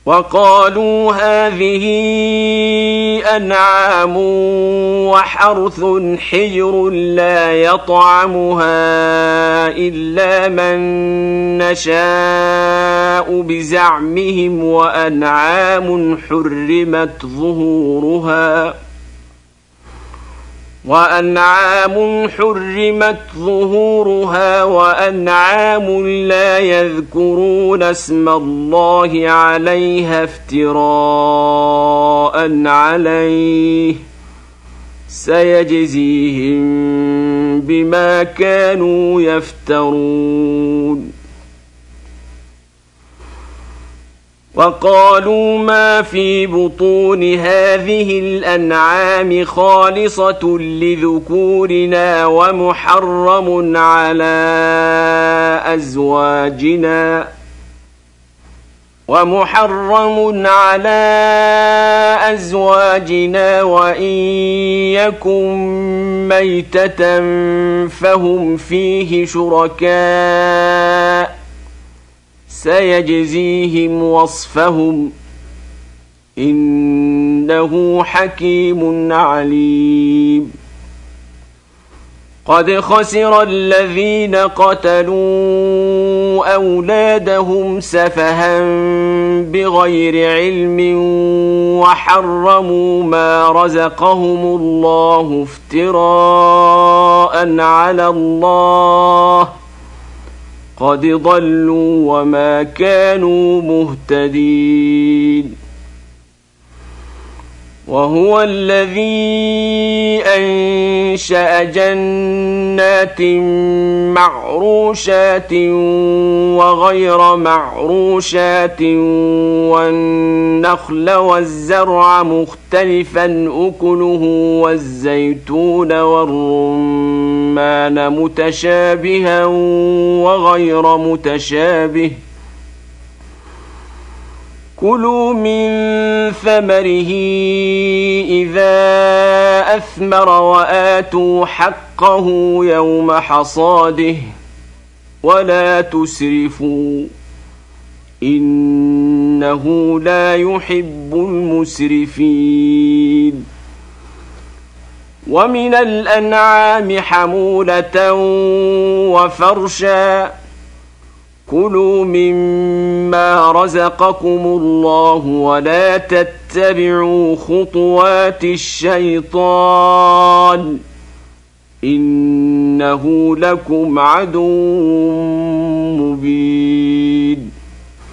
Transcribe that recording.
وقالوا هذه أنعام وحرث حجر لا يطعمها إلا من نشاء بزعمهم وأنعام حرمت ظهورها وأنعام لا يذكرون اسم الله عليها افتراء عليه سيجزيهم بما كانوا يفترون. وقالوا ما في بطون هذه الأنعام خالصة لذكورنا ومحرم على أزواجنا وإن يكن ميتة فهم فيه شركاء سيجزيهم وصفهم إنه حكيم عليم. قد خسر الذين قتلوا أولادهم سفها بغير علم وحرموا ما رزقهم الله افتراء على الله قد ضلوا وما كانوا مهتدين. وهو الذي أنشأ جنات معروشات وغير معروشات والنخل والزرع مختلفا أكله والزيتون والرمان متشابها وغير متشابه كلوا من ثمره إذا أثمر وآتوا حقه يوم حصاده ولا تسرفوا إنه لا يحب المسرفين. ومن الأنعام حمولة وفرشا كلوا مما رزقكم الله ولا تتبعوا خطوات الشيطان إنه لكم عدو مبين.